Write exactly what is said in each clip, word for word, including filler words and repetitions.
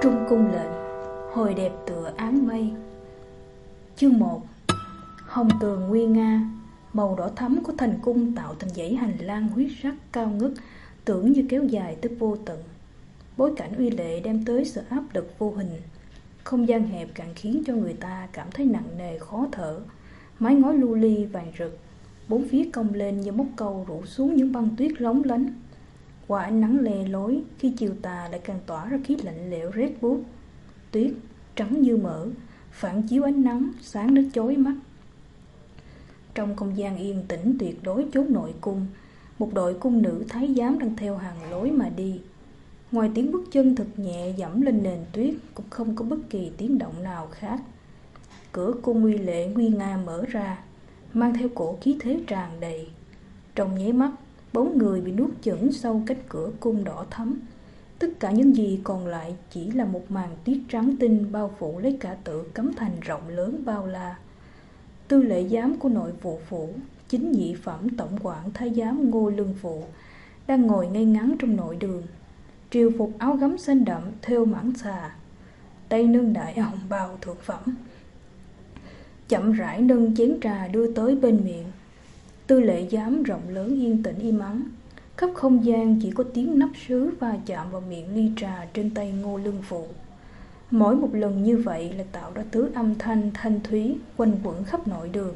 Trung cung lệnh, hồi đẹp tựa áng mây. Chương một. Hồng tường nguy nga, màu đỏ thắm của thành cung tạo thành dãy hành lang huyết sắc cao ngất, tưởng như kéo dài tới vô tận. Bối cảnh uy lệ đem tới sự áp lực vô hình. Không gian hẹp càng khiến cho người ta cảm thấy nặng nề khó thở. Mái ngói lưu ly vàng rực, bốn phía cong lên như móc câu rủ xuống những băng tuyết lóng lánh. Qua ánh nắng lè lối, khi chiều tà lại càng tỏa ra khí lạnh lẽo rét buốt. Tuyết trắng như mỡ, phản chiếu ánh nắng sáng đến chói mắt. Trong không gian yên tĩnh tuyệt đối chốn nội cung, một đội cung nữ thái giám đang theo hàng lối mà đi. Ngoài tiếng bước chân thật nhẹ dẫm lên nền tuyết, cũng không có bất kỳ tiếng động nào khác. Cửa cung uy lệ nguy nga mở ra, mang theo cổ khí thế tràn đầy. Trong nháy mắt, bóng người bị nuốt chửng sau cánh cửa cung đỏ thắm. Tất cả những gì còn lại chỉ là một màn tuyết trắng tinh bao phủ lấy cả tự cấm thành rộng lớn bao la. Tư lệ giám của nội vụ phủ, chính nhị phẩm tổng quản thái giám Ngô Lương Phụ, đang ngồi ngay ngắn trong nội đường, triều phục áo gấm xanh đậm thêu mãng xà, tay nâng đại hồng bào thượng phẩm, chậm rãi nâng chén trà đưa tới bên miệng. Tư lệ giám rộng lớn yên tĩnh im ắng, khắp không gian chỉ có tiếng nắp sứ va chạm vào miệng ly trà trên tay Ngô Lương Phụ. Mỗi một lần như vậy là tạo ra thứ âm thanh thanh thúy quanh quẩn khắp nội đường.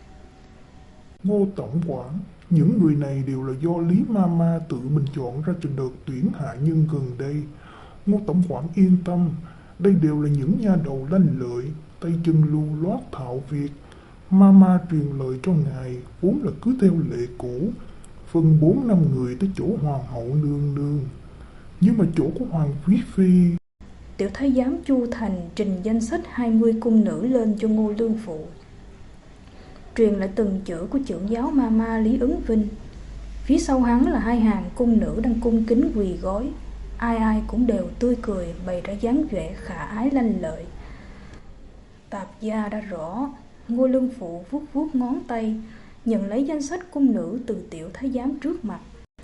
Ngô tổng quản, những người này đều là do Lý Mama tự mình chọn ra trên đợt tuyển hạ nhân gần đây. Ngô tổng quản yên tâm, đây đều là những nha đầu lanh lợi, tay chân lưu loát thạo việc. Mama truyền lời cho ngài vốn là cứ theo lệ cũ, phân bốn năm người tới chỗ hoàng hậu nương nương. Nhưng mà chỗ của hoàng quý phi... Tiểu thái giám Chu Thành trình danh sách hai mươi cung nữ lên cho Ngô Lương Phụ, truyền lại từng chữ của trưởng giáo Mama Lý Ứng Vinh. Phía sau hắn là hai hàng cung nữ đang cung kính quỳ gối, ai ai cũng đều tươi cười bày ra dáng vẻ khả ái lanh lợi. Tạp gia đã rõ. Ngô Lương Phụ vuốt vuốt ngón tay, nhận lấy danh sách cung nữ từ tiểu thái giám trước mặt.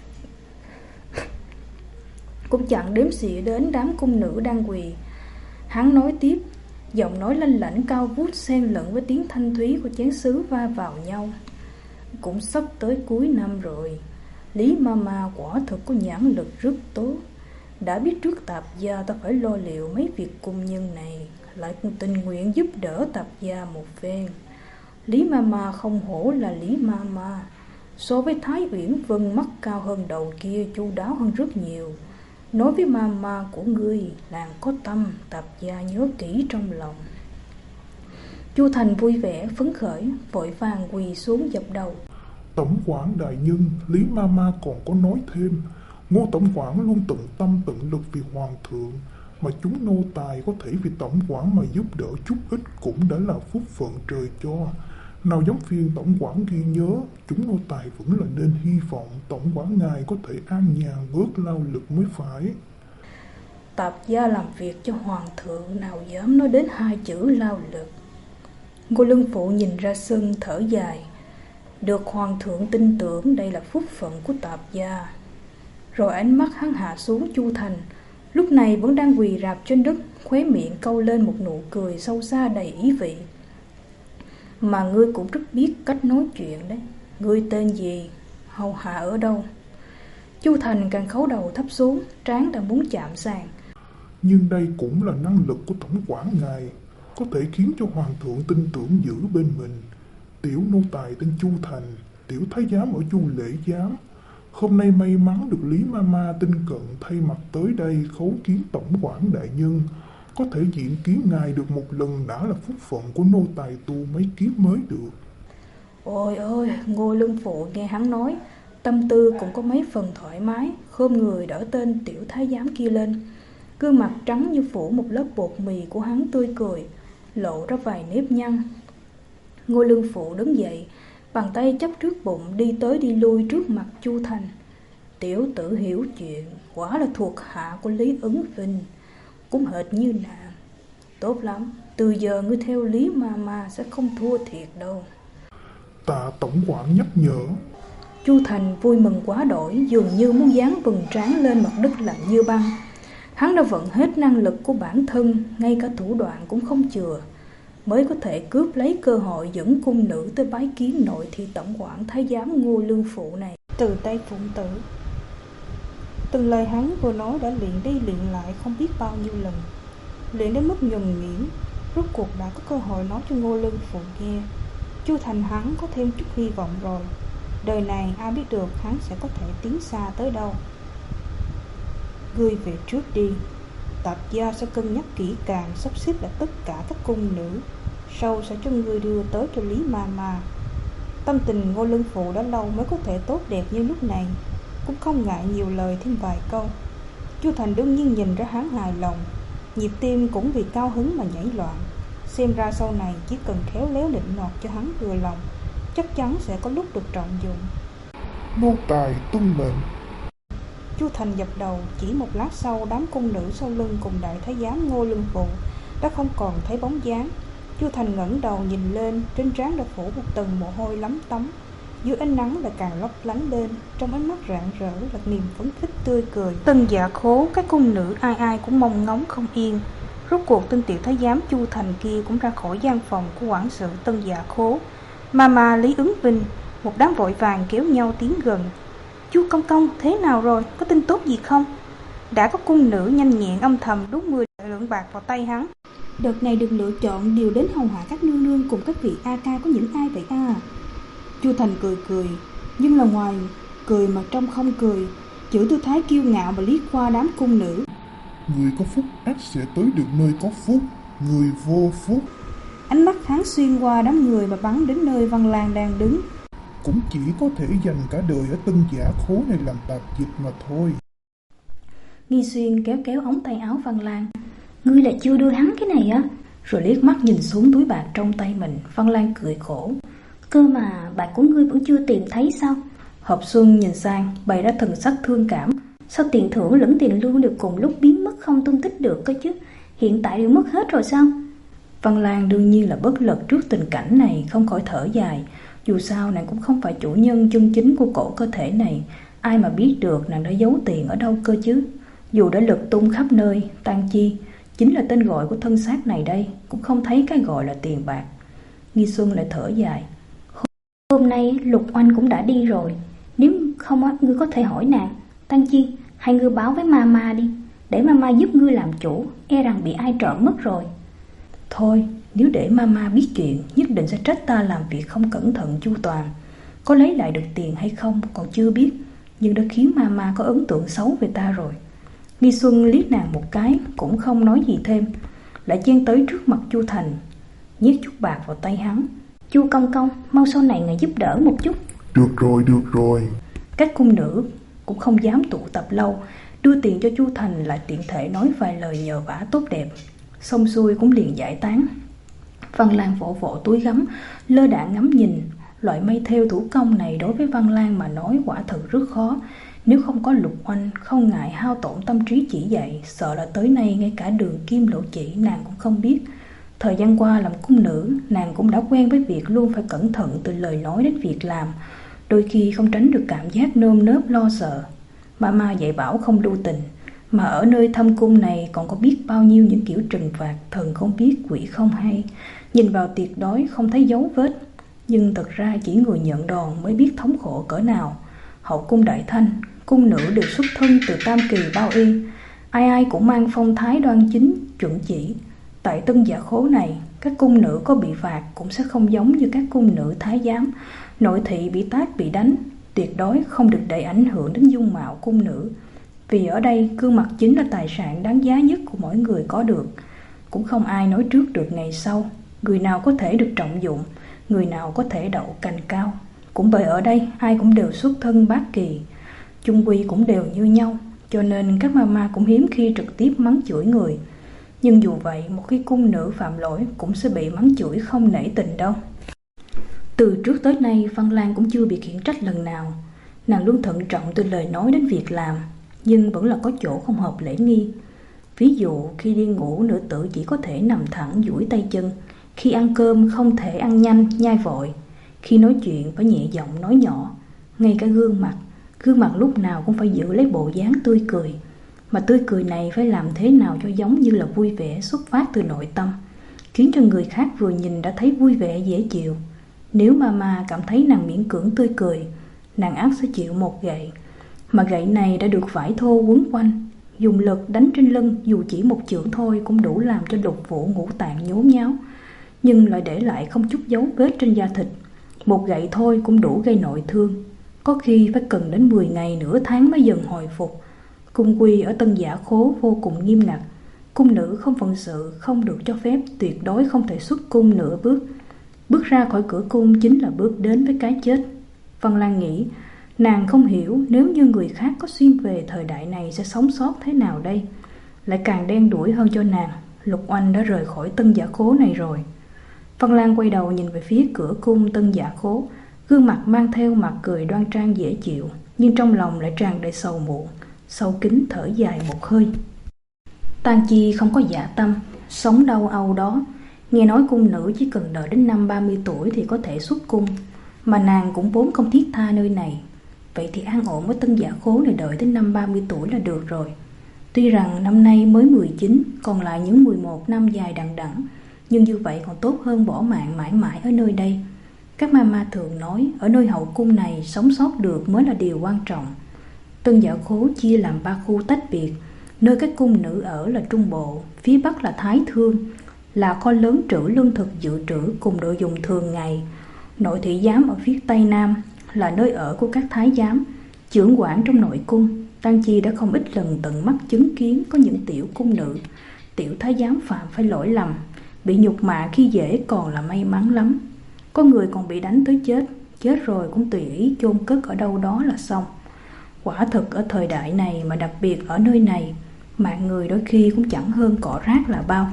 Cũng chẳng đếm xỉa đến đám cung nữ đang quỳ. Hắn nói tiếp, giọng nói lanh lảnh cao vút xen lẫn với tiếng thanh thúy của chén sứ va vào nhau. Cũng sắp tới cuối năm rồi, Lý Mama quả thực có nhãn lực rất tốt. Đã biết trước tạp gia ta phải lo liệu mấy việc cung nhân này, lại cũng tình nguyện giúp đỡ tạp gia một phen. Lý Mama không hổ là Lý Mama, so với Thái Uyển Vân mắt cao hơn đầu kia chu đáo hơn rất nhiều. Nói với Mama của ngươi, nàng có tâm, tạp gia nhớ kỹ trong lòng. Chu Thành vui vẻ phấn khởi, vội vàng quỳ xuống dập đầu. Tổng quản đại nhân, Lý Mama còn có nói thêm, Ngô tổng quản luôn tận tâm tận lực vì hoàng thượng, mà chúng nô tài có thể vì tổng quản mà giúp đỡ chút ít cũng đã là phúc phận trời cho. Nào dám phiền tổng quản ghi nhớ, chúng nô tài vẫn là nên hy vọng tổng quản ngài có thể an nhàn bớt lao lực mới phải. Tạp gia làm việc cho hoàng thượng, nào dám nói đến hai chữ lao lực. Ngô Lương Phụ nhìn ra sân thở dài. Được hoàng thượng tin tưởng đây là phúc phận của tạp gia. Rồi ánh mắt hắn hạ xuống Chu Thành, lúc này vẫn đang quỳ rạp trên đất, khóe miệng câu lên một nụ cười sâu xa đầy ý vị. Mà ngươi cũng rất biết cách nói chuyện đấy. Ngươi tên gì? Hầu hạ ở đâu? Chu Thành càng khấu đầu thấp xuống, trán đang muốn chạm sàn. Nhưng đây cũng là năng lực của tổng quản ngài, có thể khiến cho hoàng thượng tin tưởng giữ bên mình. Tiểu nô tài tên Chu Thành, tiểu thái giám ở Chu Lễ Giám. Hôm nay may mắn được Lý Mama tin cận thay mặt tới đây khấu kiến tổng quản đại nhân. Có thể diện kiến ngài được một lần đã là phúc phận của nô tài tu mấy kiếp mới được. Ôi ôi, Ngô Lương Phụ nghe hắn nói, tâm tư cũng có mấy phần thoải mái, khom người đỡ tên tiểu thái giám kia lên. Gương mặt trắng như phủ một lớp bột mì của hắn tươi cười, lộ ra vài nếp nhăn. Ngô Lương Phụ đứng dậy, bàn tay chắp trước bụng đi tới đi lui trước mặt Chu Thành. Tiểu tử hiểu chuyện, quả là thuộc hạ của Lý Ứng Vinh, cũng hệt như nàng. Tốt lắm, từ giờ ngươi theo Lý Mama sẽ không thua thiệt đâu. Tạ tổng quản nhắc nhở. Chu Thành vui mừng quá đổi, dường như muốn dán vầng trán lên mặt đất lạnh như băng. Hắn đã vận hết năng lực của bản thân, ngay cả thủ đoạn cũng không chừa, mới có thể cướp lấy cơ hội dẫn cung nữ tới bái kiến nội thị tổng quản thái giám Ngô Lương Phụ này từ tay Phụng Tử. Từng lời hắn vừa nói đã luyện đi luyện lại không biết bao nhiêu lần, luyện đến mức nhuần nhuyễn, rốt cuộc đã có cơ hội nói cho Ngô Lương Phụ nghe. Chu Thành hắn có thêm chút hy vọng rồi, đời này ai biết được hắn sẽ có thể tiến xa tới đâu. Ngươi về trước đi, tạp gia sẽ cân nhắc kỹ càng, sắp xếp lại tất cả các cung nữ, sau sẽ cho ngươi đưa tới cho Lý Ma Ma. Tâm tình Ngô Lương Phụ đã lâu mới có thể tốt đẹp như lúc này, cũng không ngại nhiều lời thêm vài câu. Chu Thành đương nhiên nhìn ra hắn hài lòng, nhịp tim cũng vì cao hứng mà nhảy loạn. Xem ra sau này chỉ cần khéo léo định nọt cho hắn vừa lòng, chắc chắn sẽ có lúc được trọng dụng. Nô tài tuân mệnh. Chu Thành dập đầu. Chỉ một lát sau, đám cung nữ sau lưng cùng đại thái giám Ngô Lương Phụ đã không còn thấy bóng dáng. Chu Thành ngẩng đầu nhìn lên, trên trán đã phủ một tầng mồ hôi lấm tấm, dưới ánh nắng lại càng lấp lánh lên, trong ánh mắt rạng rỡ là niềm phấn khích tươi cười. Tân Dạ Khố, các cung nữ ai ai cũng mong ngóng không yên. Rốt cuộc tên tiểu thái giám Chu Thành kia cũng ra khỏi gian phòng của quản sự Tân Dạ Khố. Mama Lý Ứng Vinh, một đám vội vàng kéo nhau tiến gần. Chu công công, thế nào rồi, có tin tốt gì không? Đã có cung nữ nhanh nhẹn âm thầm đút mười lượng bạc vào tay hắn. Đợt này được lựa chọn đều đến hầu hạ các nương nương cùng các vị A ca có những ai vậy à? Chu Thành cười cười, nhưng là ngoài cười mà trong không cười, chữ tư thái kiêu ngạo mà liếc qua đám cung nữ. Người có phúc ắt sẽ tới được nơi có phúc, người vô phúc. Ánh mắt hắn xuyên qua đám người mà bắn đến nơi Văn Lang đang đứng. Cũng chỉ có thể dành cả đời ở Tân Dạ Khố này làm tạp dịch mà thôi. Nghi Xuyên kéo kéo ống tay áo Văn Lang. Ngươi lại chưa đưa hắn cái này á? Rồi liếc mắt nhìn xuống túi bạc trong tay mình. Văn Lang cười khổ. Cơ mà bạc của ngươi vẫn chưa tìm thấy sao? Hợp Xuân nhìn sang, bày ra thần sắc thương cảm. Sao tiền thưởng lẫn tiền lương đều cùng lúc biến mất không tung tích được cơ chứ? Hiện tại đều mất hết rồi sao? Văn Lang đương nhiên là bất lực trước tình cảnh này, không khỏi thở dài. Dù sao nàng cũng không phải chủ nhân chân chính của cổ cơ thể này, ai mà biết được nàng đã giấu tiền ở đâu cơ chứ. Dù đã lượt tung khắp nơi, tang chi chính là tên gọi của thân xác này đây, cũng không thấy cái gọi là tiền bạc. Nghi Xuân lại thở dài. Hôm nay Lục Oanh cũng đã đi rồi, nếu không á, ngươi có thể hỏi nàng. Tang chi, hay ngươi báo với Mama đi, để Mama giúp ngươi làm chủ, e rằng bị ai trộm mất rồi. Thôi, nếu để Mama biết chuyện, nhất định sẽ trách ta làm việc không cẩn thận chu toàn. Có lấy lại được tiền hay không còn chưa biết, nhưng đã khiến Mama có ấn tượng xấu về ta rồi. Nghi Xuân liếc nàng một cái, cũng không nói gì thêm, lại chen tới trước mặt Chu Thành, nhét chút bạc vào tay hắn. Chu công công, mau sau này ngài giúp đỡ một chút. Được rồi, được rồi. Các cung nữ cũng không dám tụ tập lâu, đưa tiền cho Chu Thành lại tiện thể nói vài lời nhờ vả tốt đẹp. Xong xuôi cũng liền giải tán. Văn Lang vỗ vỗ túi gấm, lơ đãng ngắm nhìn. Loại mây thêu thủ công này đối với Văn Lang mà nói quả thật rất khó. Nếu không có Lục Oanh không ngại hao tổn tâm trí chỉ dạy, sợ là tới nay ngay cả đường kim lộ chỉ nàng cũng không biết. Thời gian qua làm cung nữ, nàng cũng đã quen với việc luôn phải cẩn thận từ lời nói đến việc làm, đôi khi không tránh được cảm giác nơm nớp lo sợ. Mama dạy bảo không lưu tình, mà ở nơi thâm cung này còn có biết bao nhiêu những kiểu trừng phạt thần không biết quỷ không hay. Nhìn vào tiệc đói không thấy dấu vết, nhưng thật ra chỉ người nhận đòn mới biết thống khổ cỡ nào. Hậu cung Đại Thanh, cung nữ đều xuất thân từ Tam Kỳ Bao Y, ai ai cũng mang phong thái đoan chính, chuẩn chỉ. Tại Tân Dạ Khố này, các cung nữ có bị phạt cũng sẽ không giống như các cung nữ thái giám. Nội thị bị tát bị đánh, tuyệt đối không được để ảnh hưởng đến dung mạo cung nữ. Vì ở đây gương mặt chính là tài sản đáng giá nhất của mỗi người có được. Cũng không ai nói trước được ngày sau, người nào có thể được trọng dụng, người nào có thể đậu cành cao. Cũng bởi ở đây ai cũng đều xuất thân bát kỳ, chung quy cũng đều như nhau, cho nên các mama cũng hiếm khi trực tiếp mắng chửi người. Nhưng dù vậy, một khi cung nữ phạm lỗi cũng sẽ bị mắng chửi không nể tình đâu. Từ trước tới nay, Văn Lang cũng chưa bị khiển trách lần nào. Nàng luôn thận trọng từ lời nói đến việc làm, nhưng vẫn là có chỗ không hợp lễ nghi. Ví dụ khi đi ngủ, nữ tử chỉ có thể nằm thẳng duỗi tay chân. Khi ăn cơm không thể ăn nhanh, nhai vội. Khi nói chuyện phải nhẹ giọng nói nhỏ. Ngay cả gương mặt, gương mặt lúc nào cũng phải giữ lấy bộ dáng tươi cười. Mà tươi cười này phải làm thế nào cho giống như là vui vẻ xuất phát từ nội tâm, khiến cho người khác vừa nhìn đã thấy vui vẻ dễ chịu. Nếu Mama cảm thấy nàng miễn cưỡng tươi cười, nàng ắt sẽ chịu một gậy. Mà gậy này đã được vải thô quấn quanh, dùng lực đánh trên lưng, dù chỉ một chưởng thôi cũng đủ làm cho lục phủ ngũ tạng nhốn nháo, nhưng lại để lại không chút dấu vết trên da thịt. Một gậy thôi cũng đủ gây nội thương, có khi phải cần đến mười ngày nửa tháng mới dần hồi phục. Cung quy ở Tân Giả Khố vô cùng nghiêm ngặt. Cung nữ không phận sự, không được cho phép, tuyệt đối không thể xuất cung nửa bước. Bước ra khỏi cửa cung chính là bước đến với cái chết. Văn Lan nghĩ, nàng không hiểu nếu như người khác có xuyên về thời đại này sẽ sống sót thế nào đây. Lại càng đen đủi hơn cho nàng, Lục Oanh đã rời khỏi Tân Giả Khố này rồi. Văn Lan quay đầu nhìn về phía cửa cung Tân Giả Khố, gương mặt mang theo mặt cười đoan trang dễ chịu, nhưng trong lòng lại tràn đầy sầu muộn. Sâu kín thở dài một hơi. Tang Chi không có dạ tâm, sống đâu âu đó. Nghe nói cung nữ chỉ cần đợi đến năm ba mươi tuổi thì có thể xuất cung, mà nàng cũng vốn không thiết tha nơi này. Vậy thì an ổn với Tân Giả Khố này, đợi đến năm ba mươi tuổi là được rồi. Tuy rằng năm nay mới mười chín, còn lại những mười một năm dài đằng đẵng, nhưng như vậy còn tốt hơn bỏ mạng mãi mãi ở nơi đây. Các mama thường nói, ở nơi hậu cung này sống sót được mới là điều quan trọng. Tân Giả Khố chia làm ba khu tách biệt. Nơi các cung nữ ở là Trung Bộ, phía Bắc là Thái Thương, là kho lớn trữ lương thực dự trữ cùng đồ dùng thường ngày. Nội thị giám ở phía Tây Nam là nơi ở của các thái giám, chưởng quản trong nội cung. Tang Chi đã không ít lần tận mắt chứng kiến có những tiểu cung nữ, tiểu thái giám phạm phải lỗi lầm, bị nhục mạ khi dễ còn là may mắn lắm. Có người còn bị đánh tới chết, chết rồi cũng tùy ý chôn cất ở đâu đó là xong. Quả thực ở thời đại này, mà đặc biệt ở nơi này, mạng người đôi khi cũng chẳng hơn cỏ rác là bao.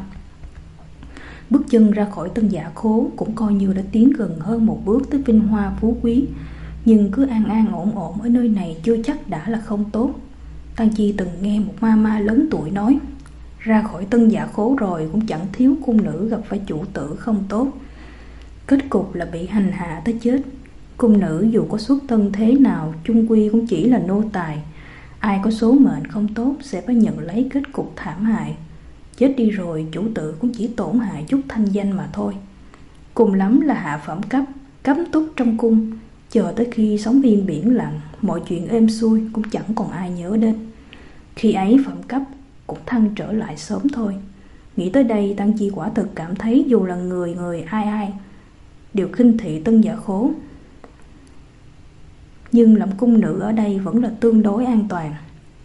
Bước chân ra khỏi Tân Giả Khố cũng coi như đã tiến gần hơn một bước tới vinh hoa phú quý, nhưng cứ an an ổn ổn ở nơi này chưa chắc đã là không tốt. Tang Chi từng nghe một mama lớn tuổi nói, ra khỏi Tân Giả Khố rồi cũng chẳng thiếu cung nữ gặp phải chủ tử không tốt, kết cục là bị hành hạ tới chết. Cung nữ dù có xuất thân thế nào, chung quy cũng chỉ là nô tài. Ai có số mệnh không tốt sẽ phải nhận lấy kết cục thảm hại. Chết đi rồi, chủ tử cũng chỉ tổn hại chút thanh danh mà thôi. Cùng lắm là hạ phẩm cấp, cấm túc trong cung, chờ tới khi sóng biên biển lặng, mọi chuyện êm xuôi cũng chẳng còn ai nhớ đến. Khi ấy phẩm cấp cũng thăng trở lại sớm thôi. Nghĩ tới đây, Tang Chi quả thực cảm thấy dù là người người ai ai đều khinh thị Tân Giả Khố, nhưng làm cung nữ ở đây vẫn là tương đối an toàn,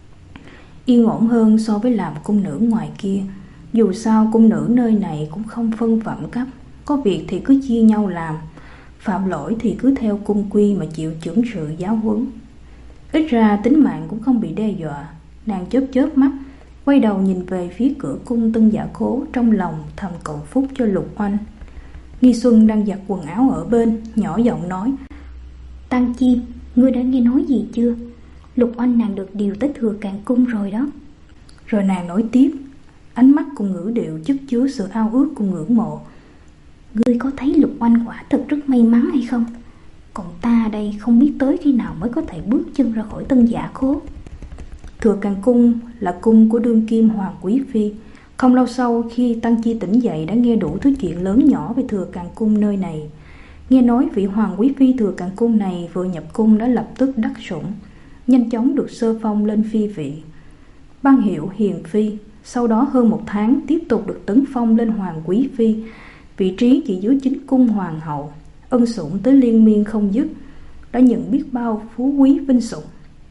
yên ổn hơn so với làm cung nữ ngoài kia. Dù sao cung nữ nơi này cũng không phân phẩm cấp, có việc thì cứ chia nhau làm, phạm lỗi thì cứ theo cung quy mà chịu chưởng sự giáo huấn. Ít ra tính mạng cũng không bị đe dọa. Nàng chớp chớp mắt, quay đầu nhìn về phía cửa cung Tân Giả Khố, trong lòng thầm cầu phúc cho Lục Oanh. Nghi Xuân đang giặt quần áo ở bên, nhỏ giọng nói, Tang Chi, ngươi đã nghe nói gì chưa? Lục Oanh nàng được điều tới Thừa Càn Cung rồi đó. Rồi nàng nói tiếp, ánh mắt cùng ngữ điệu chất chứa sự ao ước cùng ngưỡng mộ. Ngươi có thấy Lục Oanh quả thực rất may mắn hay không? Còn ta đây không biết tới khi nào mới có thể bước chân ra khỏi Tân Giả Khố. Thừa Càn Cung là cung của đương kim Hoàng Quý Phi. Không lâu sau khi Tang Chi tỉnh dậy đã nghe đủ thứ chuyện lớn nhỏ về Thừa Càn Cung nơi này. Nghe nói vị Hoàng Quý Phi Thừa Càn Cung này vừa nhập cung đã lập tức đắc sủng, nhanh chóng được sơ phong lên phi vị, ban hiệu Hiền Phi. Sau đó hơn một tháng tiếp tục được tấn phong lên Hoàng Quý Phi, vị trí chỉ dưới chính cung Hoàng hậu, ân sủng tới liên miên không dứt, đã nhận biết bao phú quý vinh sủng.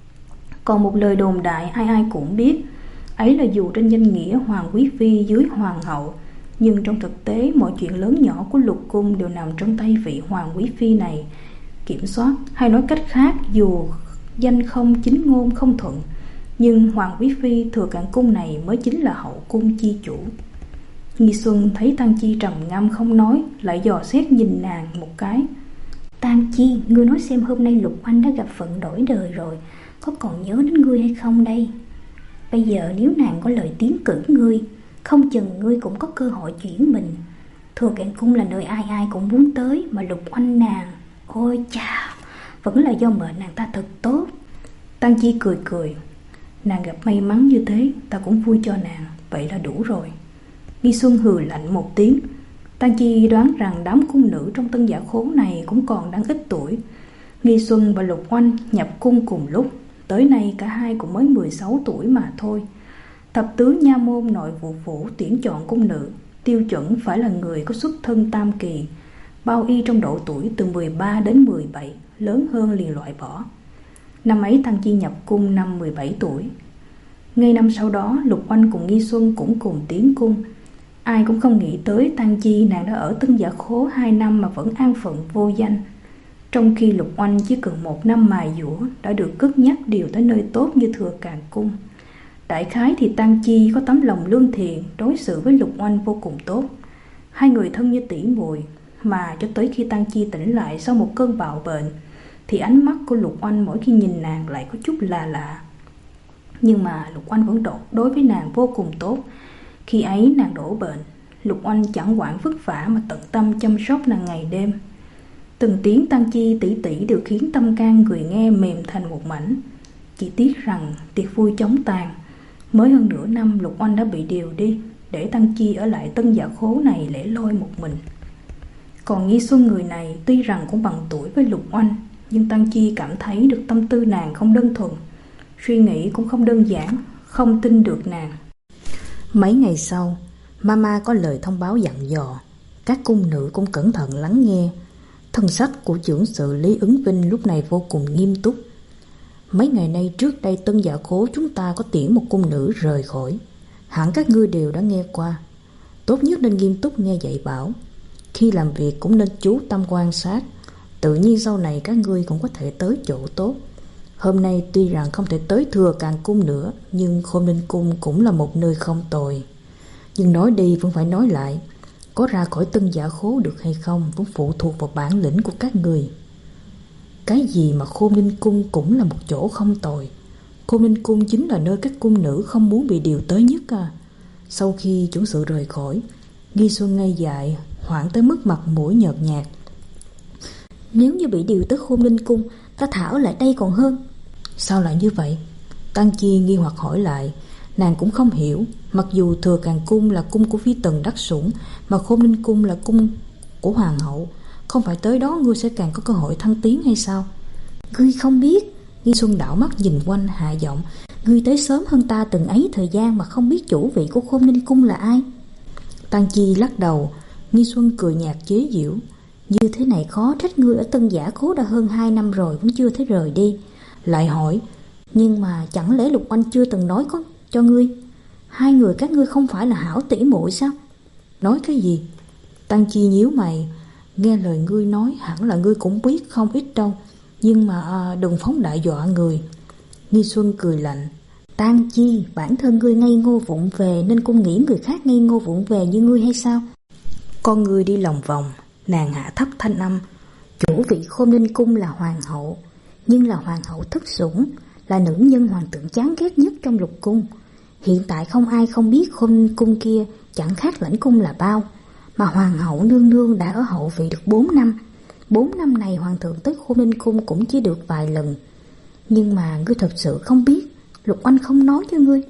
Còn một lời đồn đại ai ai cũng biết, ấy là dù trên danh nghĩa Hoàng Quý Phi dưới Hoàng hậu, nhưng trong thực tế mọi chuyện lớn nhỏ của lục cung đều nằm trong tay vị Hoàng Quý Phi này kiểm soát. Hay nói cách khác, dù danh không chính ngôn không thuận, nhưng Hoàng Quý Phi Thừa Càn Cung này mới chính là hậu cung chi chủ. Nghi Xuân thấy Tang Chi trầm ngâm không nói, lại dò xét nhìn nàng một cái. Tang Chi, ngươi nói xem hôm nay Lục Oanh đã gặp phận đổi đời rồi, có còn nhớ đến ngươi hay không đây? Bây giờ nếu nàng có lời tiến cử ngươi, không chừng ngươi cũng có cơ hội chuyển mình. Thừa Càn Cung là nơi ai ai cũng muốn tới, mà Lục Oanh nàng, ôi chà, vẫn là do mệnh nàng ta thật tốt. Tang Chi cười cười. Nàng gặp may mắn như thế, ta cũng vui cho nàng, vậy là đủ rồi. Nghi Xuân hừ lạnh một tiếng. Tang Chi đoán rằng đám cung nữ trong Tân Giả Khố này cũng còn đang ít tuổi. Nghi Xuân và Lục Oanh nhập cung cùng lúc, tới nay cả hai cũng mới mười sáu tuổi mà thôi. Thập tứ nha môn nội vụ phủ tuyển chọn cung nữ, tiêu chuẩn phải là người có xuất thân tam kỳ, bao y trong độ tuổi từ mười ba đến mười bảy, lớn hơn liền loại bỏ. Năm ấy Tang Chi nhập cung năm mười bảy tuổi. Ngay năm sau đó, Lục Oanh cùng Nghi Xuân cũng cùng tiến cung. Ai cũng không nghĩ tới Tang Chi nàng đã ở Tân Giả Khố hai năm mà vẫn an phận vô danh, trong khi Lục Oanh chỉ cần một năm mài dũa đã được cất nhắc điều tới nơi tốt như Thừa Càn Cung. Đại khái thì Tang Chi có tấm lòng lương thiện, đối xử với Lục Oanh vô cùng tốt. Hai người thân như tỷ muội, mà cho tới khi Tang Chi tỉnh lại sau một cơn bạo bệnh thì ánh mắt của Lục Oanh mỗi khi nhìn nàng lại có chút lạ lạ. Nhưng mà Lục Oanh vẫn đối với nàng vô cùng tốt. Khi ấy nàng đổ bệnh, Lục Oanh chẳng quản vất vả mà tận tâm chăm sóc nàng ngày đêm. Từng tiếng Tang Chi tỷ tỷ đều khiến tâm can người nghe mềm thành một mảnh. Chỉ tiếc rằng tiệc vui chóng tàn, mới hơn nửa năm Lục Oanh đã bị điều đi, để Tang Chi ở lại Tân Giả Khố này lẻ loi một mình. Còn Nghi Xuân người này tuy rằng cũng bằng tuổi với Lục Oanh, nhưng Tang Chi cảm thấy được tâm tư nàng không đơn thuần, suy nghĩ cũng không đơn giản, không tin được nàng. Mấy ngày sau, Mama có lời thông báo dặn dò. Các cung nữ cũng cẩn thận lắng nghe. Thân sắc của trưởng sự Lý Ứng Vinh lúc này vô cùng nghiêm túc. Mấy ngày nay trước đây Tân Giả Khố chúng ta có tiễn một cung nữ rời khỏi, hẳn các ngươi đều đã nghe qua. Tốt nhất nên nghiêm túc nghe dạy bảo. Khi làm việc cũng nên chú tâm quan sát. Tự nhiên sau này các ngươi cũng có thể tới chỗ tốt. Hôm nay tuy rằng không thể tới Thừa Càn Cung nữa, nhưng Khôn Ninh Cung cũng là một nơi không tồi. Nhưng nói đi vẫn phải nói lại, có ra khỏi Tân Giả Khố được hay không vẫn phụ thuộc vào bản lĩnh của các người. Cái gì mà Khôn Ninh Cung cũng là một chỗ không tồi. Khôn Ninh Cung chính là nơi các cung nữ không muốn bị điều tới nhất à. Sau khi chủ sự rời khỏi, Nghi Xuân ngây dại, hoảng tới mức mặt mũi nhợt nhạt. Nếu như bị điều tới Khôn Ninh Cung, ta thả ở lại đây còn hơn. Sao lại như vậy? Tang Chi nghi hoặc hỏi lại. Nàng cũng không hiểu, mặc dù Thừa Càn Cung là cung của Phi Tần đắc sủng, mà Khôn Ninh Cung là cung của Hoàng hậu, không phải tới đó ngươi sẽ càng có cơ hội thăng tiến hay sao? Ngươi không biết. Nghi Xuân đảo mắt nhìn quanh hạ giọng. Ngươi tới sớm hơn ta từng ấy thời gian mà không biết chủ vị của Khôn Ninh Cung là ai. Tang Chi lắc đầu. Nghi Xuân cười nhạt chế giễu. Như thế này khó trách ngươi ở Tân Giả Khố đã hơn hai năm rồi vẫn chưa thấy rời đi. Lại hỏi, nhưng mà chẳng lẽ Lục Oanh chưa từng nói có cho ngươi? Hai người các ngươi không phải là hảo tỷ muội sao? Nói cái gì? Tang Chi nhíu mày. Nghe lời ngươi nói hẳn là ngươi cũng biết không ít đâu, nhưng mà à, đừng phóng đại dọa người. Nghi Xuân cười lạnh. Tang Chi, bản thân ngươi ngây ngô vụng về nên cũng nghĩ người khác ngây ngô vụng về như ngươi hay sao? Con người đi lòng vòng. Nàng hạ thấp thanh âm. Chủ vị Khôn Ninh Cung là hoàng hậu, nhưng là hoàng hậu thất sủng, là nữ nhân hoàng thượng chán ghét nhất trong lục cung. Hiện tại không ai không biết Khôn Ninh Cung kia chẳng khác lãnh cung là bao, mà hoàng hậu nương nương đã ở hậu vị được bốn năm. Bốn năm này hoàng thượng tới Khôn Ninh Cung cũng chỉ được vài lần. Nhưng mà ngươi thật sự không biết, Lục Oanh không nói cho ngươi.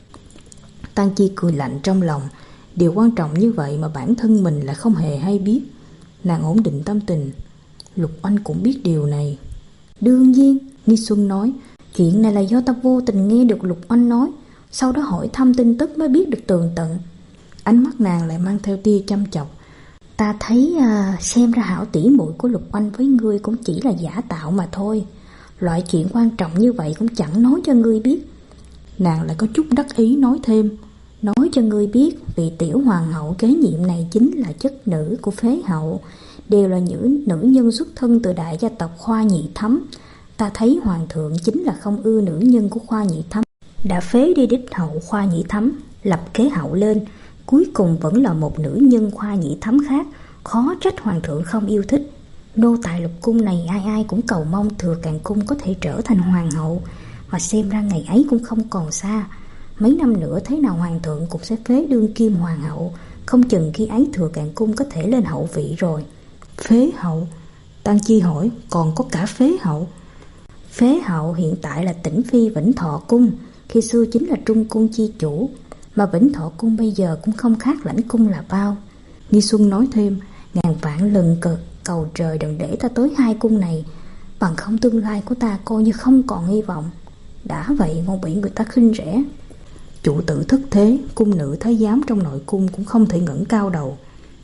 Tang Chi cười lạnh trong lòng. Điều quan trọng như vậy mà bản thân mình lại không hề hay biết. Nàng ổn định tâm tình. Lục Oanh cũng biết điều này. Đương nhiên, Nghi Xuân nói, chuyện này là do ta vô tình nghe được Lục Oanh nói, sau đó hỏi thăm tin tức mới biết được tường tận. Ánh mắt nàng lại mang theo tia chăm chọc. Ta thấy à, xem ra hảo tỷ muội của Lục Oanh với ngươi cũng chỉ là giả tạo mà thôi. Loại chuyện quan trọng như vậy cũng chẳng nói cho ngươi biết. Nàng lại có chút đắc ý nói thêm. Nói cho ngươi biết, vị tiểu hoàng hậu kế nhiệm này chính là chất nữ của phế hậu, đều là những nữ nhân xuất thân từ đại gia tộc Khoa Nhị Thấm. Ta thấy hoàng thượng chính là không ưa nữ nhân của Khoa Nhị Thấm, đã phế đi đích hậu Khoa Nhị Thấm, lập kế hậu lên, cuối cùng vẫn là một nữ nhân Khoa Nhị Thấm khác, khó trách hoàng thượng không yêu thích. Nô tài lục cung này ai ai cũng cầu mong Thừa Càn Cung có thể trở thành hoàng hậu, mà xem ra ngày ấy cũng không còn xa. Mấy năm nữa thế nào hoàng thượng cũng sẽ phế đương kim hoàng hậu, không chừng khi ấy Thừa Càn Cung có thể lên hậu vị rồi. Phế hậu? Tang Chi hỏi, còn có cả phế hậu? Phế hậu hiện tại là Tĩnh Phi Vĩnh Thọ Cung, khi xưa chính là Trung Cung chi chủ, mà Vĩnh Thọ Cung bây giờ cũng không khác Lãnh Cung là bao. Nghi Xuân nói thêm, ngàn vạn lần cực cầu trời đừng để ta tới hai cung này, bằng không tương lai của ta coi như không còn hy vọng. Đã vậy còn bị người ta khinh rẻ. Chủ tử thất thế, cung nữ thái giám trong nội cung cũng không thể ngẩng cao đầu.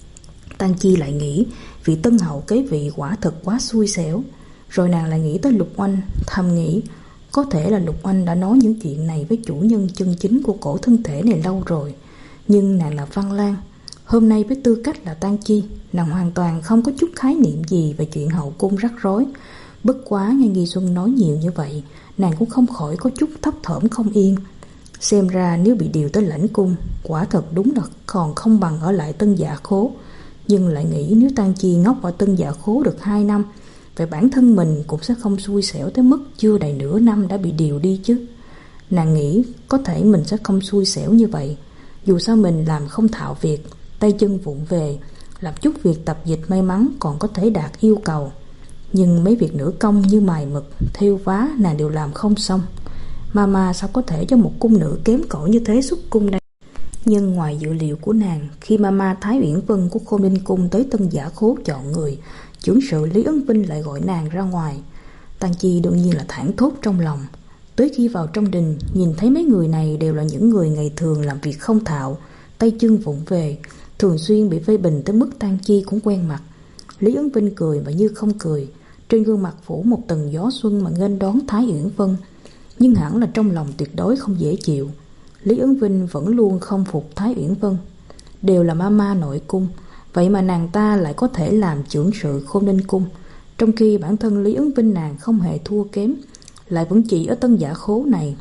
Tang Chi lại nghĩ vị tân hậu kế vị quả thật quá xui xẻo. Rồi nàng lại nghĩ tới Lục Oanh, thầm nghĩ có thể là Lục Oanh đã nói những chuyện này với chủ nhân chân chính của cổ thân thể này lâu rồi. Nhưng nàng là Văn Lang, hôm nay với tư cách là Tang Chi, nàng hoàn toàn không có chút khái niệm gì về chuyện hậu cung rắc rối. Bất quá nghe Nghi Xuân nói nhiều như vậy, nàng cũng không khỏi có chút thấp thỏm không yên. Xem ra nếu bị điều tới Lãnh Cung, quả thật đúng là còn không bằng ở lại Tân Dạ Khố. Nhưng lại nghĩ nếu Tang Chi ngốc ở Tân Dạ Khố được hai năm, vậy bản thân mình cũng sẽ không xui xẻo tới mức chưa đầy nửa năm đã bị điều đi chứ. Nàng nghĩ có thể mình sẽ không xui xẻo như vậy. Dù sao mình làm không thạo việc, tay chân vụng về, làm chút việc tập dịch may mắn còn có thể đạt yêu cầu. Nhưng mấy việc nữ công như mài mực, thêu vá nàng đều làm không xong. Mama sao có thể cho một cung nữ kém cỏi như thế xuất cung đây? Nhưng ngoài dự liệu của nàng, khi Mama Thái Uyển Vân của Khôn Ninh Cung tới Tân Giả Khố chọn người, chưởng sự Lý Ấn Vinh lại gọi nàng ra ngoài. Tang Chi đương nhiên là thảng thốt trong lòng. Tới khi vào trong đình, nhìn thấy mấy người này đều là những người ngày thường làm việc không thạo, tay chân vụng về, thường xuyên bị phê bình tới mức Tang Chi cũng quen mặt. Lý Ấn Vinh cười mà như không cười, trên gương mặt phủ một tầng gió xuân mà nghênh đón Thái Uyển Vân. Nhưng hẳn là trong lòng tuyệt đối không dễ chịu. Lý Ấn Vinh vẫn luôn không phục Thái Uyển Vân. Đều là Mama nội cung, vậy mà nàng ta lại có thể làm chưởng sự Khôn Ninh Cung, trong khi bản thân Lý Ấn Vinh nàng không hề thua kém, lại vẫn chỉ ở Tân Giả Khố này.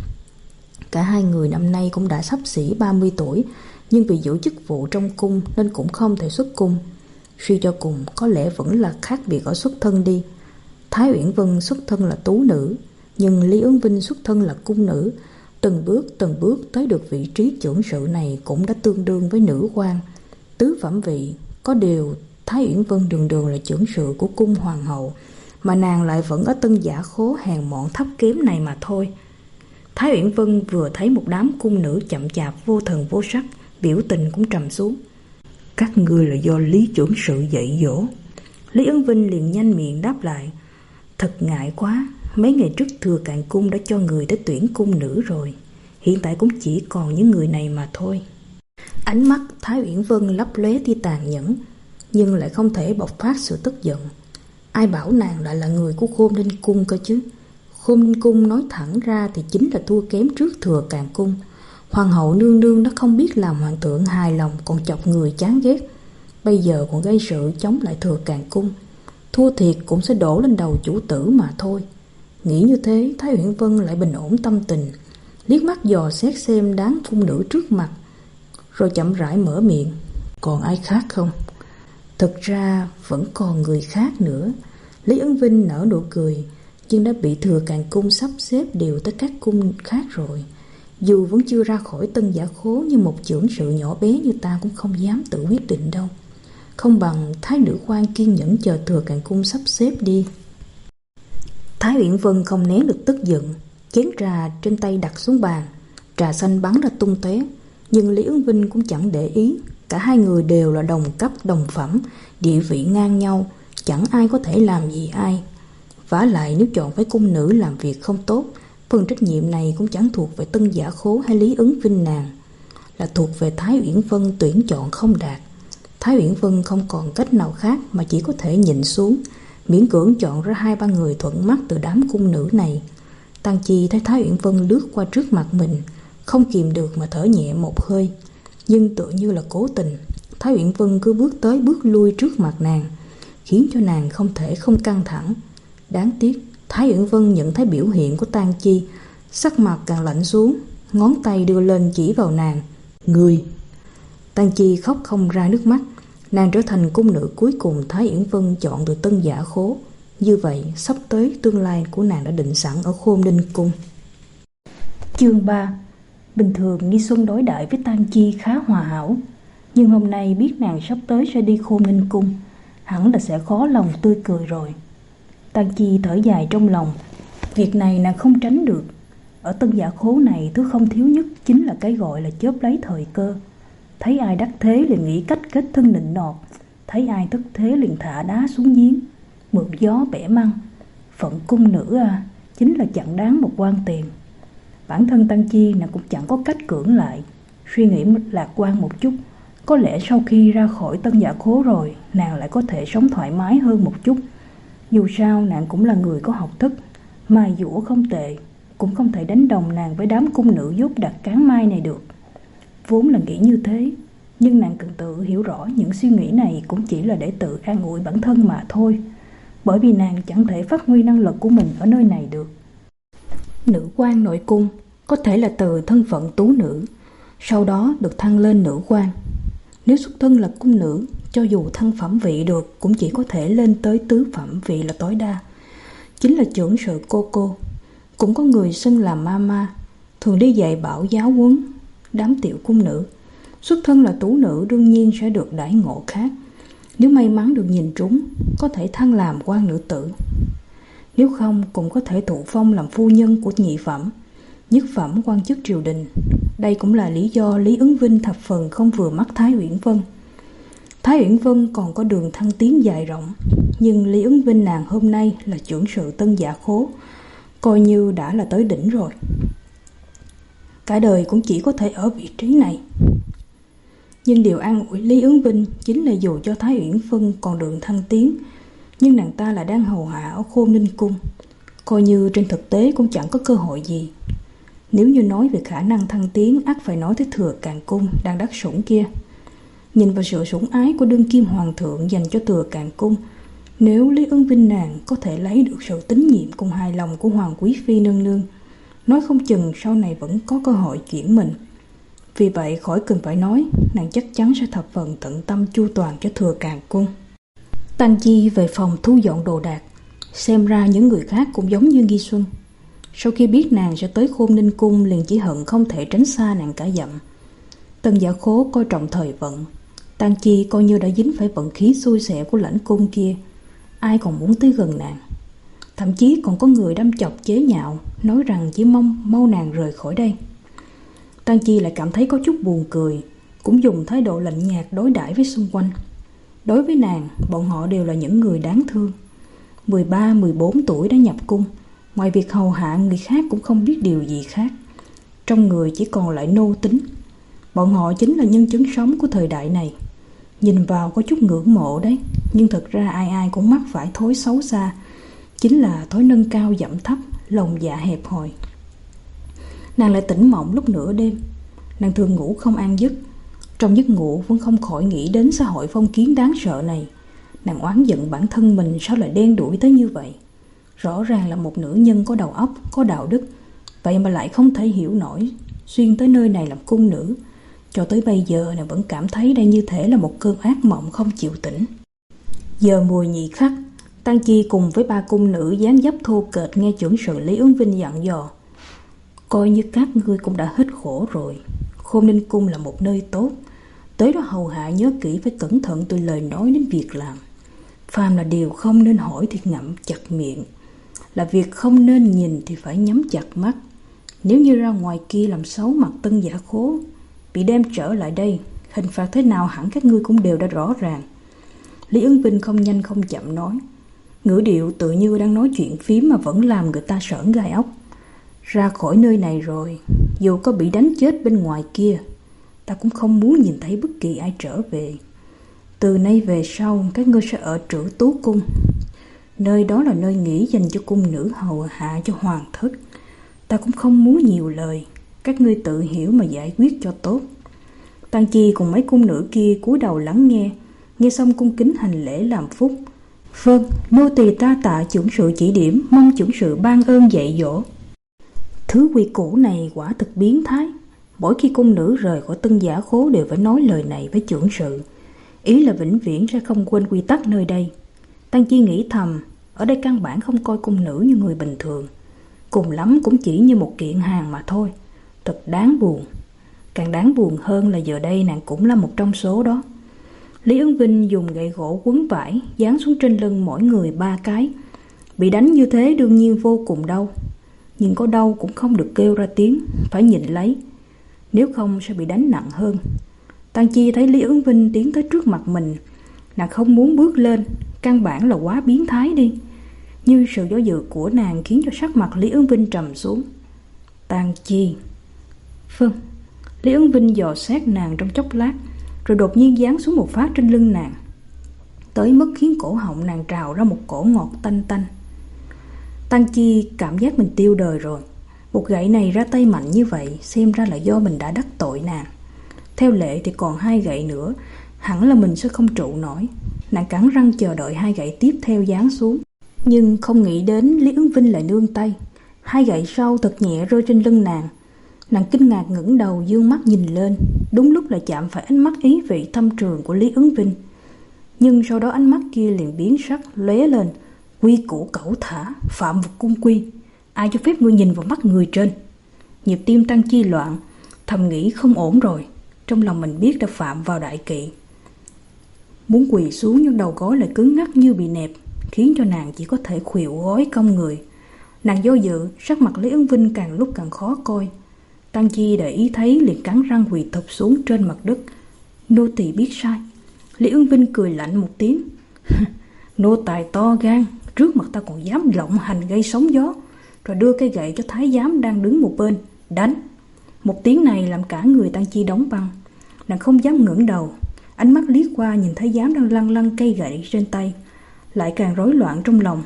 Cả hai người năm nay cũng đã sắp xỉ ba mươi tuổi, nhưng vì giữ chức vụ trong cung nên cũng không thể xuất cung. Suy cho cùng có lẽ vẫn là khác biệt ở xuất thân đi. Thái Uyển Vân xuất thân là tú nữ, nhưng Lý Ấn Vinh xuất thân là cung nữ. Từng bước từng bước tới được vị trí chưởng sự này cũng đã tương đương với nữ quan, tứ phẩm vị. Có điều Thái Uyển Vân đường đường là chưởng sự của cung hoàng hậu, mà nàng lại vẫn ở Tân Giả Khố hèn mọn thấp kém này mà thôi. Thái Uyển Vân vừa thấy một đám cung nữ chậm chạp vô thần vô sắc, biểu tình cũng trầm xuống. Các ngươi là do Lý chưởng sự dạy dỗ. Lý Ấn Vinh liền nhanh miệng đáp lại. Thật ngại quá, mấy ngày trước Thừa Càn Cung đã cho người tới tuyển cung nữ rồi, hiện tại cũng chỉ còn những người này mà thôi. Ánh mắt Thái Uyển Vân lấp lóe tia tàn nhẫn, nhưng lại không thể bộc phát sự tức giận. Ai bảo nàng lại là người của Khôn Ninh Cung cơ chứ? Khôn Ninh Cung nói thẳng ra thì chính là thua kém trước Thừa Càn Cung. Hoàng hậu nương nương đã không biết làm hoàng thượng hài lòng, còn chọc người chán ghét, bây giờ còn gây sự chống lại Thừa Càn Cung. Thua thiệt cũng sẽ đổ lên đầu chủ tử mà thôi. Nghĩ như thế, Thái Uyển Vân lại bình ổn tâm tình, liếc mắt dò xét xem đám cung nữ trước mặt, rồi chậm rãi mở miệng. Còn ai khác không? Thực ra vẫn còn người khác nữa. Lý Ấn Vinh nở nụ cười, nhưng đã bị Thừa Càn Cung sắp xếp điều tới các cung khác rồi. Dù vẫn chưa ra khỏi Tân Giả Khố, nhưng một chưởng sự nhỏ bé như ta cũng không dám tự quyết định đâu. Không bằng Thái nữ quan kiên nhẫn chờ Thừa Càn Cung sắp xếp đi. Thái Uyển Vân không nén được tức giận, chén trà trên tay đặt xuống bàn, trà xanh bắn ra tung tóe. Nhưng Lý Ấn Vinh cũng chẳng để ý, cả hai người đều là đồng cấp đồng phẩm, địa vị ngang nhau, chẳng ai có thể làm gì ai. Vả lại nếu chọn với cung nữ làm việc không tốt, phần trách nhiệm này cũng chẳng thuộc về Tân Giả Khố hay Lý Ấn Vinh nàng, là thuộc về Thái Uyển Vân tuyển chọn không đạt. Thái Uyển Vân không còn cách nào khác mà chỉ có thể nhịn xuống, miễn cưỡng chọn ra hai ba người thuận mắt từ đám cung nữ này. Tang Chi thấy Thái Uyển Vân lướt qua trước mặt mình, không kìm được mà thở nhẹ một hơi. Nhưng tựa như là cố tình, Thái Uyển Vân cứ bước tới bước lui trước mặt nàng, khiến cho nàng không thể không căng thẳng. Đáng tiếc, Thái Uyển Vân nhận thấy biểu hiện của Tang Chi, sắc mặt càng lạnh xuống, ngón tay đưa lên chỉ vào nàng. Ngươi! Tang Chi khóc không ra nước mắt. Nàng trở thành cung nữ cuối cùng Thái Uyển Vân chọn từ Tân Giả Khố. Như vậy, sắp tới tương lai của nàng đã định sẵn ở Khôn Ninh Cung. Chương ba. Bình thường Nghi Xuân đối đãi với Tang Chi khá hòa hảo, nhưng hôm nay biết nàng sắp tới sẽ đi Khôn Ninh Cung, hẳn là sẽ khó lòng tươi cười rồi. Tang Chi thở dài trong lòng, việc này nàng không tránh được. Ở Tân Giả Khố này, thứ không thiếu nhất chính là cái gọi là chớp lấy thời cơ. Thấy ai đắc thế liền nghĩ cách kết thân nịnh nọt, thấy ai thất thế liền thả đá xuống giếng, mượn gió bẻ măng. Phận cung nữ à, chính là chẳng đáng một quan tiền. Bản thân Tăng Chi nàng cũng chẳng có cách cưỡng lại. Suy nghĩ lạc quan một chút, có lẽ sau khi ra khỏi Tân Giả Khố rồi, nàng lại có thể sống thoải mái hơn một chút. Dù sao nàng cũng là người có học thức, mài dũa không tệ, cũng không thể đánh đồng nàng với đám cung nữ dốt đặt cán mai này được. Vốn là nghĩ như thế, nhưng nàng cần tự hiểu rõ những suy nghĩ này cũng chỉ là để tự an ủi bản thân mà thôi, bởi vì nàng chẳng thể phát huy năng lực của mình ở nơi này được. Nữ quan nội cung có thể là từ thân phận tú nữ, sau đó được thăng lên nữ quan. Nếu xuất thân là cung nữ, cho dù thăng phẩm vị được cũng chỉ có thể lên tới tứ phẩm vị là tối đa, chính là trưởng sự cô cô. Cũng có người xưng là mama, thường đi dạy bảo giáo huấn đám tiểu cung nữ. Xuất thân là tú nữ đương nhiên sẽ được đãi ngộ khác. Nếu may mắn được nhìn trúng, có thể thăng làm quan nữ tử. Nếu không, cũng có thể thụ phong làm phu nhân của nhị phẩm, nhất phẩm quan chức triều đình. Đây cũng là lý do Lý Ứng Vinh thập phần không vừa mắt Thái Uyển Vân. Thái Uyển Vân còn có đường thăng tiến dài rộng, nhưng Lý Ứng Vinh nàng hôm nay là trưởng sự Tân Giả Khố, coi như đã là tới đỉnh rồi. Cả đời cũng chỉ có thể ở vị trí này. Nhưng điều an ủi Lý Ứng Vinh chính là dù cho Thái Uyển Vân còn đường thăng tiến, nhưng nàng ta là đang hầu hạ ở Khôn Ninh Cung, coi như trên thực tế cũng chẳng có cơ hội gì. Nếu như nói về khả năng thăng tiến, ắt phải nói tới Thừa Càn Cung đang đắc sủng kia. Nhìn vào sự sủng ái của đương kim hoàng thượng dành cho Thừa Càn Cung, nếu Lý Ứng Vinh nàng có thể lấy được sự tín nhiệm cùng hài lòng của Hoàng Quý Phi nương nương, nói không chừng sau này vẫn có cơ hội chuyển mình. Vì vậy khỏi cần phải nói, nàng chắc chắn sẽ thập phần tận tâm chu toàn cho Thừa Càn Cung. Tăng Chi về phòng thu dọn đồ đạc. Xem ra những người khác cũng giống như Nghi Xuân, sau khi biết nàng sẽ tới Khôn Ninh Cung liền chỉ hận không thể tránh xa nàng cả dặm. Tân Giả Khố coi trọng thời vận, Tăng Chi coi như đã dính phải vận khí xui xẻo của lãnh cung kia, ai còn muốn tới gần nàng. Thậm chí còn có người đâm chọc chế nhạo, nói rằng chỉ mong mau nàng rời khỏi đây. Tăng Chi lại cảm thấy có chút buồn cười, cũng dùng thái độ lạnh nhạt đối đãi với xung quanh. Đối với nàng, bọn họ đều là những người đáng thương. mười ba mười bốn tuổi đã nhập cung, ngoài việc hầu hạ người khác cũng không biết điều gì khác. Trong người chỉ còn lại nô tính. Bọn họ chính là nhân chứng sống của thời đại này. Nhìn vào có chút ngưỡng mộ đấy, nhưng thật ra ai ai cũng mắc phải thói xấu xa, chính là thói nâng cao dẫm thấp, lòng dạ hẹp hòi. Nàng lại tỉnh mộng lúc nửa đêm. Nàng thường ngủ không an giấc. Trong giấc ngủ vẫn không khỏi nghĩ đến xã hội phong kiến đáng sợ này. Nàng oán giận bản thân mình sao lại đen đủi tới như vậy. Rõ ràng là một nữ nhân có đầu óc, có đạo đức, vậy mà lại không thể hiểu nổi xuyên tới nơi này làm cung nữ. Cho tới bây giờ nàng vẫn cảm thấy đây như thể là một cơn ác mộng không chịu tỉnh. Giờ mùi nhị khắc, Tăng Chi cùng với ba cung nữ dáng dấp thô kệch nghe trưởng sự Lý Ứng Vinh dặn dò. Coi như các ngươi cũng đã hết khổ rồi. Khôn Ninh Cung là một nơi tốt, tới đó hầu hạ nhớ kỹ phải cẩn thận từ lời nói đến việc làm. Phàm là điều không nên hỏi thì ngậm chặt miệng, là việc không nên nhìn thì phải nhắm chặt mắt. Nếu như ra ngoài kia làm xấu mặt Tân Giả Khố, bị đem trở lại đây, hình phạt thế nào hẳn các ngươi cũng đều đã rõ ràng. Lý Ứng Vinh không nhanh không chậm nói, ngữ điệu tự như đang nói chuyện phím mà vẫn làm người ta sởn gai ốc. Ra khỏi nơi này rồi, dù có bị đánh chết bên ngoài kia, ta cũng không muốn nhìn thấy bất kỳ ai trở về. Từ nay về sau, các ngươi sẽ ở Trữ Tú Cung. Nơi đó là nơi nghỉ dành cho cung nữ hầu hạ cho hoàng thất. Ta cũng không muốn nhiều lời, các ngươi tự hiểu mà giải quyết cho tốt. Tăng Chi cùng mấy cung nữ kia cúi đầu lắng nghe, nghe xong cung kính hành lễ làm phúc. Vâng, nô tỳ ta tạ trưởng sự chỉ điểm, mong trưởng sự ban ơn dạy dỗ. Thứ quy củ này quả thực biến thái. Mỗi khi cung nữ rời khỏi Tân Giả Khố đều phải nói lời này với trưởng sự, ý là vĩnh viễn sẽ không quên quy tắc nơi đây. Tăng Chi nghĩ thầm, ở đây căn bản không coi cung nữ như người bình thường, cùng lắm cũng chỉ như một kiện hàng mà thôi. Thật đáng buồn. Càng đáng buồn hơn là giờ đây nàng cũng là một trong số đó. Lý Ứng Vinh dùng gậy gỗ quấn vải dán xuống trên lưng mỗi người ba cái. Bị đánh như thế đương nhiên vô cùng đau. nhưng có đau cũng không được kêu ra tiếng, phải nhịn lấy, nếu không sẽ bị đánh nặng hơn. Tang Chi thấy Lý Ứng Vinh tiến tới trước mặt mình, nàng không muốn bước lên, căn bản là quá biến thái đi. Nhưng sự do dự của nàng khiến cho sắc mặt Lý Ứng Vinh trầm xuống. Tang Chi. Vâng. Lý Ứng Vinh dò xét nàng trong chốc lát, rồi đột nhiên giáng xuống một phát trên lưng nàng, tới mức khiến cổ họng nàng trào ra một cổ ngọt tanh tanh. Tang Chi cảm giác mình tiêu đời rồi. Một gậy này ra tay mạnh như vậy, xem ra là do mình đã đắc tội nàng. Theo lệ thì còn hai gậy nữa, hẳn là mình sẽ không trụ nổi. Nàng cắn răng chờ đợi hai gậy tiếp theo giáng xuống, nhưng không nghĩ đến Lý Ứng Vinh lại nương tay. Hai gậy sau thật nhẹ rơi trên lưng nàng. Nàng kinh ngạc ngẩng đầu dương mắt nhìn lên, đúng lúc là chạm phải ánh mắt ý vị thâm trường của Lý Ứng Vinh. Nhưng sau đó ánh mắt kia liền biến sắc, lóe lên. Quy củ cẩu thả, phạm vào cung quy, ai cho phép ngươi nhìn vào mắt người trên? Nhịp tim Tang Chi loạn, thầm nghĩ không ổn rồi. Trong lòng mình biết đã phạm vào đại kỵ. Muốn quỳ xuống nhưng đầu gối lại cứng ngắc như bị nẹp, khiến cho nàng chỉ có thể khuỵu gối cong người. Nàng do dự, sắc mặt Lý Ứng Vinh càng lúc càng khó coi. Tang Chi để ý thấy liền cắn răng quỳ thụp xuống trên mặt đất. Nô tỳ biết sai. Lý Ứng Vinh cười lạnh một tiếng. Nô tài to gan, trước mặt ta còn dám lộng hành gây sóng gió, rồi đưa cây gậy cho thái giám đang đứng một bên, đánh. Một tiếng này làm cả người Tang Chi đóng băng. Nàng không dám ngẩng đầu, ánh mắt liếc qua nhìn thái giám đang lăn lăn cây gậy trên tay, lại càng rối loạn trong lòng.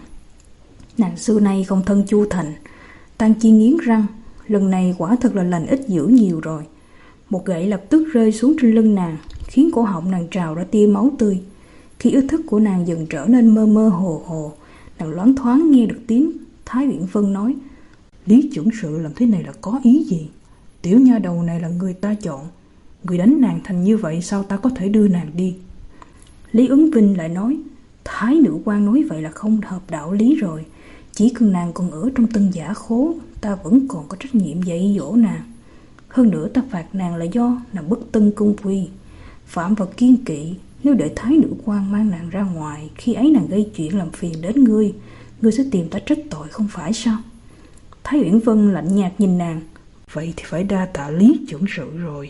Nàng xưa nay không thân Chu Thành. Tang Chi nghiến răng, lần này quả thật là lành ít dữ nhiều rồi. Một gậy lập tức rơi xuống trên lưng nàng, khiến cổ họng nàng trào ra tia máu tươi. Khi ý thức của nàng dần trở nên mơ mơ hồ hồ, nàng loáng thoáng nghe được tiếng Thái Uyển Vân nói: Lý chuẩn sự làm thế này là có ý gì? Tiểu nha đầu này là người ta chọn, người đánh nàng thành như vậy sao ta có thể đưa nàng đi? Lý Ứng Vinh lại nói: Thái nữ quan nói vậy là không hợp đạo lý rồi. Chỉ cần nàng còn ở trong Tân Giả Khố, ta vẫn còn có trách nhiệm dạy dỗ nàng. Hơn nữa ta phạt nàng là do nàng bất tuân cung quy, phạm vào kiêng kỵ. Nếu để Thái nữ quan mang nàng ra ngoài, khi ấy nàng gây chuyện làm phiền đến ngươi, ngươi sẽ tìm ta trách tội không phải sao? Thái Uyển Vân lạnh nhạt nhìn nàng: Vậy thì phải đa tạ Lý chuẩn sự rồi.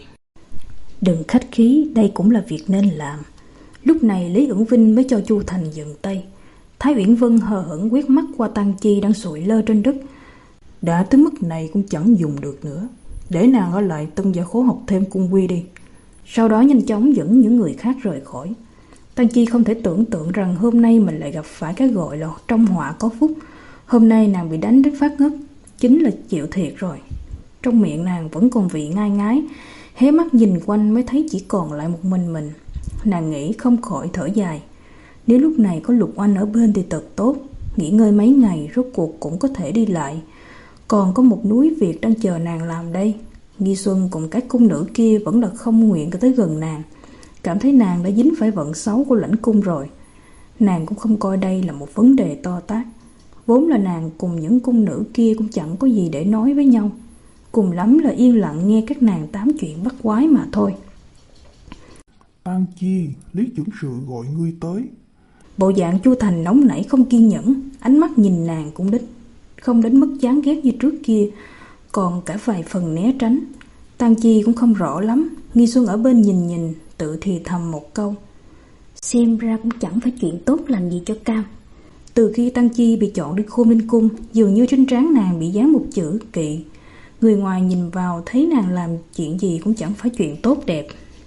Đừng khách khí, đây cũng là việc nên làm. Lúc này Lý Ứng Vinh mới cho Chu Thành dừng tay. Thái Uyển Vân hờ hững quét mắt qua Tang Chi đang sụi lơ trên đất. Đã tới mức này cũng chẳng dùng được nữa, để nàng ở lại Tân Giả Khố học thêm cung quy đi. Sau đó nhanh chóng dẫn những người khác rời khỏi. Tang Chi không thể tưởng tượng rằng hôm nay mình lại gặp phải cái gọi là trong họa có phúc. Hôm nay nàng bị đánh đến phát ngất, chính là chịu thiệt rồi. Trong miệng nàng vẫn còn vị ngai ngái, hé mắt nhìn quanh mới thấy chỉ còn lại một mình mình. Nàng nghĩ không khỏi thở dài. Nếu lúc này có Lục Oanh ở bên thì thật tốt, nghỉ ngơi mấy ngày rốt cuộc cũng có thể đi lại. Còn có một núi việc đang chờ nàng làm đây. Nghi Xuân cùng các cung nữ kia vẫn là không nguyện tới gần nàng, cảm thấy nàng đã dính phải vận xấu của lãnh cung rồi. Nàng cũng không coi đây là một vấn đề to tát. Vốn là nàng cùng những cung nữ kia cũng chẳng có gì để nói với nhau, cùng lắm là yên lặng nghe các nàng tám chuyện bắt quái mà thôi. Tang Chi, Lý chuẩn sự gọi ngươi tới. Bộ dạng Chu Thành nóng nảy không kiên nhẫn, ánh mắt nhìn nàng cũng đích không đến mức chán ghét như trước kia, còn cả vài phần né tránh. Tang Chi cũng không rõ lắm. Nghi Xuân ở bên nhìn nhìn, tự thì thầm một câu: Xem ra cũng chẳng phải chuyện tốt lành gì cho Cam. Từ khi Tang Chi bị chọn đi Khôn Ninh Cung, dường như trên trán nàng bị dán một chữ kỵ. Người ngoài nhìn vào thấy nàng làm chuyện gì cũng chẳng phải chuyện tốt đẹp.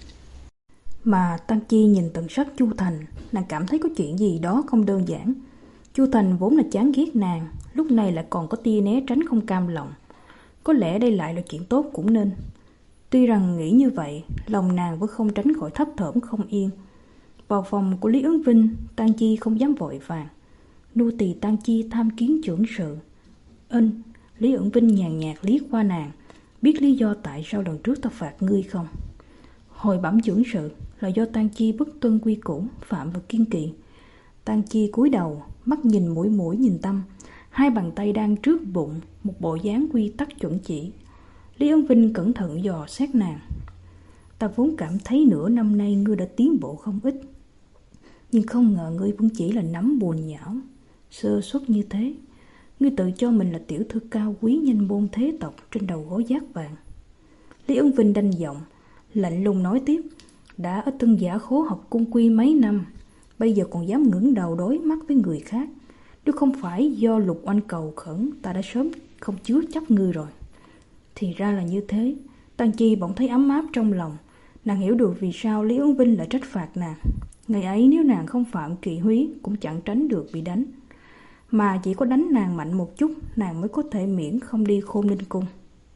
Mà Tang Chi nhìn tận sắc Chu Thành, nàng cảm thấy có chuyện gì đó không đơn giản. Chu Thành vốn là chán ghét nàng, lúc này lại còn có tia né tránh không cam lòng. Có lẽ đây lại là chuyện tốt cũng nên. Tuy rằng nghĩ như vậy, lòng nàng vẫn không tránh khỏi thấp thỏm không yên. Vào phòng của Lý Ứng Vinh, Tang Chi không dám vội vàng. Nô tỳ Tang Chi tham kiến trưởng sự. Ân. Lý Ứng Vinh nhàn nhạt liếc qua nàng: Biết lý do tại sao lần trước ta phạt ngươi không? Hồi bẩm trưởng sự, là do Tang Chi bất tuân quy củ, phạm vào kiêng kỵ. Tang Chi cúi đầu, mắt nhìn mũi mũi nhìn tâm, hai bàn tay đang trước bụng, một bộ dáng quy tắc chuẩn chỉ. Lý Ứng Vinh cẩn thận dò xét nàng: Ta vốn cảm thấy nửa năm nay ngươi đã tiến bộ không ít, nhưng không ngờ ngươi vẫn chỉ là nắm bùn nhão, sơ suất như thế. Ngươi tự cho mình là tiểu thư cao quý danh môn thế tộc trên đầu gối giác vàng. Lý Ứng Vinh đanh giọng, lạnh lùng nói tiếp. Đã ở Tân Giả Khố học cung quy mấy năm, bây giờ còn dám ngẩng đầu đối mắt với người khác. Nếu không phải do Lục Oanh cầu khẩn, ta đã sớm không chứa chấp ngươi rồi. Thì ra là như thế. Tang Chi bỗng thấy ấm áp trong lòng. Nàng hiểu được vì sao Lý Ứng Vinh lại trách phạt nàng. Ngày ấy nếu nàng không phạm kỵ húy cũng chẳng tránh được bị đánh, mà chỉ có đánh nàng mạnh một chút, nàng mới có thể miễn không đi Khôn Ninh Cung.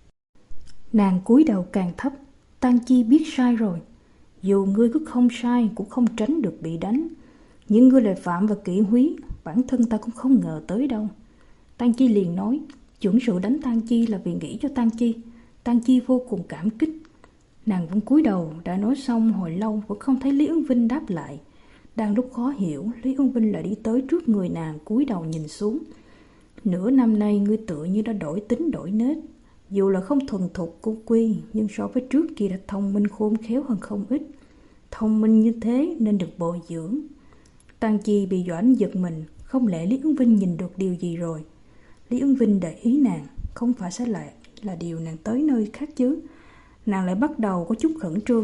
Nàng cúi đầu càng thấp. Tang Chi biết sai rồi. Dù ngươi cứ không sai cũng không tránh được bị đánh, nhưng ngươi lại phạm vào kỵ húy, bản thân ta cũng không ngờ tới đâu. Tang Chi liền nói, chuẩn sự đánh Tang Chi là vì nghĩ cho Tang Chi. Tang Chi vô cùng cảm kích. Nàng vẫn cúi đầu, đã nói xong hồi lâu vẫn không thấy Lý Ứng Vinh đáp lại. Đang lúc khó hiểu, Lý Ứng Vinh lại đi tới trước người nàng, cúi đầu nhìn xuống. Nửa năm nay ngươi tựa như đã đổi tính đổi nết. Dù là không thuần thục cô quy, nhưng so với trước kia đã thông minh khôn khéo hơn không ít. Thông minh như thế nên được bồi dưỡng. Tang Chi bị Doãn giật mình, không lẽ Lý Ứng Vinh nhìn được điều gì rồi? Lý Ứng Vinh để ý nàng, không phải sẽ lại là điều nàng tới nơi khác chứ. Nàng lại bắt đầu có chút khẩn trương.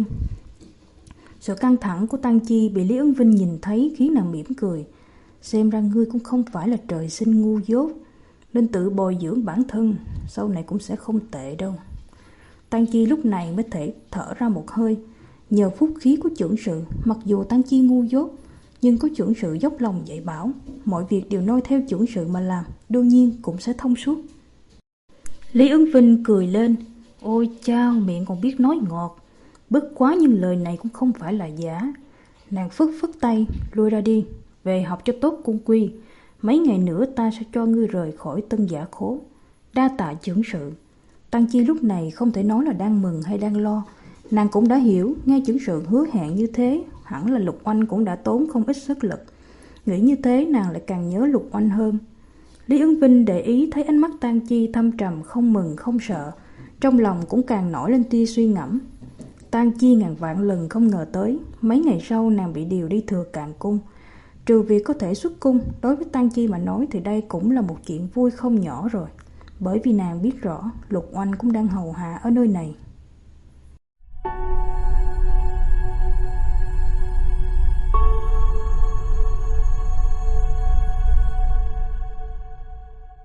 Sự căng thẳng của Tang Chi bị Lý Ứng Vinh nhìn thấy khiến nàng mỉm cười. Xem ra ngươi cũng không phải là trời sinh ngu dốt, nên tự bồi dưỡng bản thân, sau này cũng sẽ không tệ đâu. Tang Chi lúc này mới thể thở ra một hơi. Nhờ phúc khí của chưởng sự, mặc dù Tang Chi ngu dốt, nhưng có chưởng sự dốc lòng dạy bảo, mọi việc đều noi theo chưởng sự mà làm, đương nhiên cũng sẽ thông suốt. Lý Ứng Vinh cười lên. Ôi chao, miệng còn biết nói ngọt. Bất quá nhưng lời này cũng không phải là giả. Nàng phất phất tay, lui ra đi, về học cho tốt cung quy. Mấy ngày nữa ta sẽ cho ngươi rời khỏi Tân Giả Khố. Đa tạ chưởng sự. Tang Chi lúc này không thể nói là đang mừng hay đang lo. Nàng cũng đã hiểu, nghe chưởng sự hứa hẹn như thế, hẳn là Lục Oanh cũng đã tốn không ít sức lực. Nghĩ như thế nàng lại càng nhớ Lục Oanh hơn. Lý Ứng Vinh để ý thấy ánh mắt Tang Chi thâm trầm, không mừng không sợ, trong lòng cũng càng nổi lên tia suy ngẫm. Tang Chi ngàn vạn lần không ngờ tới, mấy ngày sau nàng bị điều đi Thừa Càn Cung. Trừ việc có thể xuất cung, đối với Tang Chi mà nói thì đây cũng là một chuyện vui không nhỏ rồi. Bởi vì nàng biết rõ Lục Oanh cũng đang hầu hạ ở nơi này.